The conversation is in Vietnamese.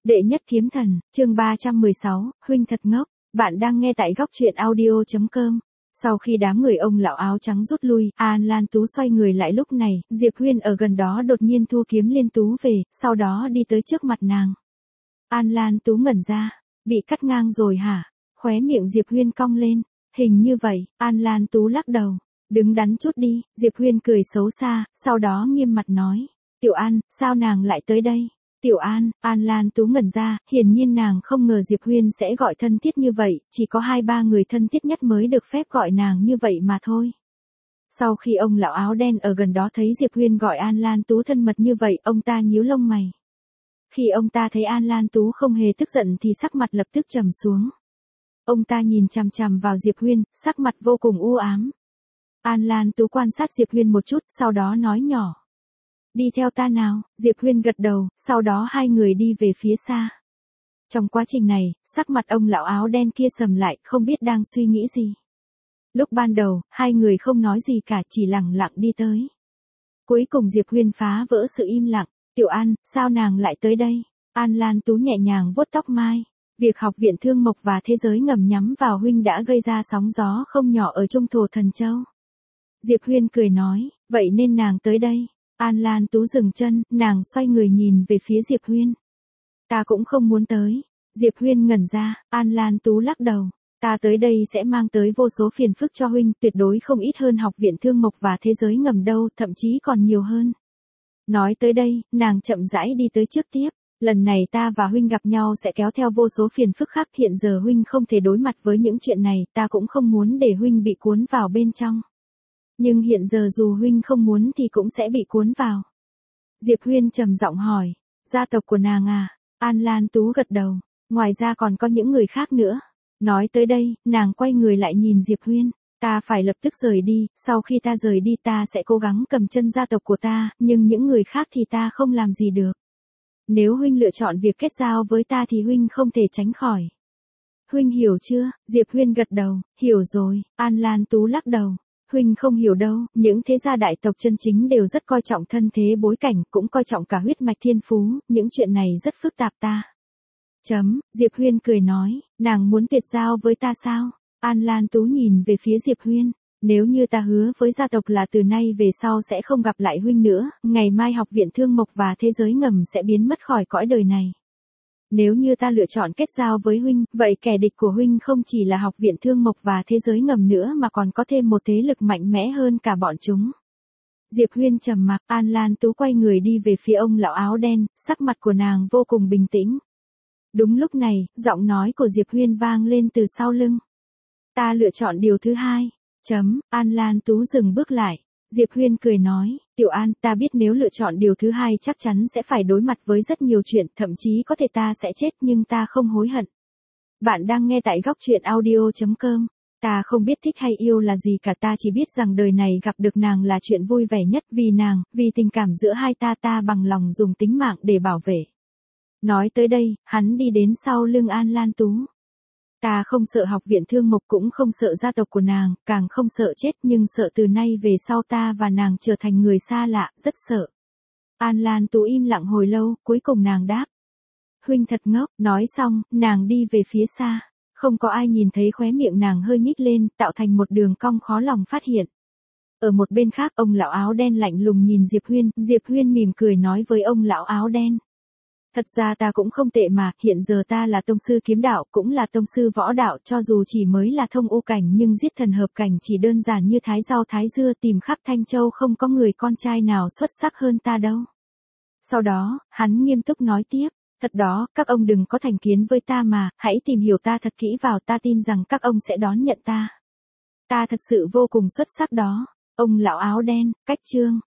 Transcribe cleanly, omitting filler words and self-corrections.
Đệ nhất kiếm thần, chương 316, huynh thật ngốc, bạn đang nghe tại góc truyện audio.com. Sau khi đám người ông lão áo trắng rút lui, An Lan Tú xoay người lại lúc này, Diệp Huyên ở gần đó đột nhiên thu kiếm liên tú về, sau đó đi tới trước mặt nàng. An Lan Tú ngẩn ra, bị cắt ngang rồi hả? Khóe miệng Diệp Huyên cong lên, hình như vậy, An Lan Tú lắc đầu, đứng đắn chút đi, Diệp Huyên cười xấu xa, sau đó nghiêm mặt nói, Tiểu An, sao nàng lại tới đây? Tiểu An, An Lan Tú ngẩn ra, hiển nhiên nàng không ngờ Diệp Huyên sẽ gọi thân thiết như vậy, chỉ có 2-3 người thân thiết nhất mới được phép gọi nàng như vậy mà thôi. Sau khi ông lão áo đen ở gần đó thấy Diệp Huyên gọi An Lan Tú thân mật như vậy, ông ta nhíu lông mày. Khi ông ta thấy An Lan Tú không hề tức giận thì sắc mặt lập tức trầm xuống. Ông ta nhìn chằm chằm vào Diệp Huyên, sắc mặt vô cùng u ám. An Lan Tú quan sát Diệp Huyên một chút, sau đó nói nhỏ. Đi theo ta nào, Diệp Huyên gật đầu, sau đó hai người đi về phía xa. Trong quá trình này, sắc mặt ông lão áo đen kia sầm lại, không biết đang suy nghĩ gì. Lúc ban đầu, hai người không nói gì cả, chỉ lặng lặng đi tới. Cuối cùng Diệp Huyên phá vỡ sự im lặng, Tiểu An, sao nàng lại tới đây? An Lan Tú nhẹ nhàng vuốt tóc mai. Việc học viện Thương Mộc và Thế Giới Ngầm nhắm vào huynh đã gây ra sóng gió không nhỏ ở Trung Thổ Thần Châu. Diệp Huyên cười nói, vậy nên nàng tới đây. An Lan Tú dừng chân, nàng xoay người nhìn về phía Diệp Huyên. Ta cũng không muốn tới. Diệp Huyên ngẩn ra, An Lan Tú lắc đầu. Ta tới đây sẽ mang tới vô số phiền phức cho huynh, tuyệt đối không ít hơn học viện Thương Mộc và Thế Giới Ngầm đâu, thậm chí còn nhiều hơn. Nói tới đây, nàng chậm rãi đi tới trước tiếp. Lần này ta và huynh gặp nhau sẽ kéo theo vô số phiền phức khác, hiện giờ huynh không thể đối mặt với những chuyện này, ta cũng không muốn để huynh bị cuốn vào bên trong. Nhưng hiện giờ dù huynh không muốn thì cũng sẽ bị cuốn vào. Diệp Huyên trầm giọng hỏi, gia tộc của nàng à? An Lan Tú gật đầu, ngoài ra còn có những người khác nữa. Nói tới đây, nàng quay người lại nhìn Diệp Huyên, ta phải lập tức rời đi, sau khi ta rời đi ta sẽ cố gắng cầm chân gia tộc của ta, nhưng những người khác thì ta không làm gì được. Nếu huynh lựa chọn việc kết giao với ta thì huynh không thể tránh khỏi. Huynh hiểu chưa? Diệp Huyên gật đầu, hiểu rồi. An Lan Tú lắc đầu. Huynh không hiểu đâu, những thế gia đại tộc chân chính đều rất coi trọng thân thế bối cảnh, cũng coi trọng cả huyết mạch thiên phú, những chuyện này rất phức tạp ta. Diệp Huyên cười nói, nàng muốn tuyệt giao với ta sao? An Lan Tú nhìn về phía Diệp Huyên, nếu như ta hứa với gia tộc là từ nay về sau sẽ không gặp lại huynh nữa, ngày mai học viện Thương Mộc và Thế Giới Ngầm sẽ biến mất khỏi cõi đời này. Nếu như ta lựa chọn kết giao với huynh, vậy kẻ địch của huynh không chỉ là học viện Thương Mộc và Thế Giới Ngầm nữa mà còn có thêm một thế lực mạnh mẽ hơn cả bọn chúng. Diệp Huyên trầm mặc, An Lan Tú quay người đi về phía ông lão áo đen, sắc mặt của nàng vô cùng bình tĩnh. Đúng lúc này, giọng nói của Diệp Huyên vang lên từ sau lưng. Ta lựa chọn điều thứ hai. An Lan Tú dừng bước lại. Diệp Huyên cười nói, Tiểu An, ta biết nếu lựa chọn điều thứ hai chắc chắn sẽ phải đối mặt với rất nhiều chuyện, thậm chí có thể ta sẽ chết nhưng ta không hối hận. Bạn đang nghe tại góc truyện audio.com. Ta không biết thích hay yêu là gì cả, ta chỉ biết rằng đời này gặp được nàng là chuyện vui vẻ nhất, vì nàng, vì tình cảm giữa hai ta bằng lòng dùng tính mạng để bảo vệ. Nói tới đây, hắn đi đến sau lưng An Lan Tú. Ta không sợ học viện Thương Mộc, cũng không sợ gia tộc của nàng, càng không sợ chết, nhưng sợ từ nay về sau ta và nàng trở thành người xa lạ, rất sợ. An Lan Tú im lặng hồi lâu, cuối cùng nàng đáp. Huynh thật ngốc, nói xong, nàng đi về phía xa. Không có ai nhìn thấy khóe miệng nàng hơi nhích lên, tạo thành một đường cong khó lòng phát hiện. Ở một bên khác, ông lão áo đen lạnh lùng nhìn Diệp Huyên mỉm cười nói với ông lão áo đen. Thật ra ta cũng không tệ mà, hiện giờ ta là tông sư kiếm đạo, cũng là tông sư võ đạo, cho dù chỉ mới là thông u cảnh nhưng giết thần hợp cảnh chỉ đơn giản như thái rau thái dưa, tìm khắp Thanh Châu không có người con trai nào xuất sắc hơn ta đâu. Sau đó, hắn nghiêm túc nói tiếp, thật đó, các ông đừng có thành kiến với ta mà, hãy tìm hiểu ta thật kỹ vào, ta tin rằng các ông sẽ đón nhận ta. Ta thật sự vô cùng xuất sắc đó. Ông lão áo đen, cách chương.